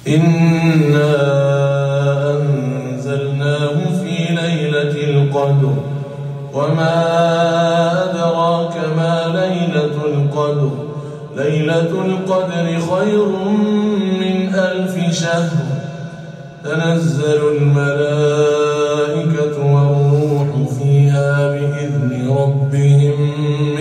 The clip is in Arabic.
إنا أنزلناه في ليلة القدر وما أدراك ما ليلة القدر ليلة القدر خير من 1000 شهر تنزل الملائكة والروح فيها بإذن ربهم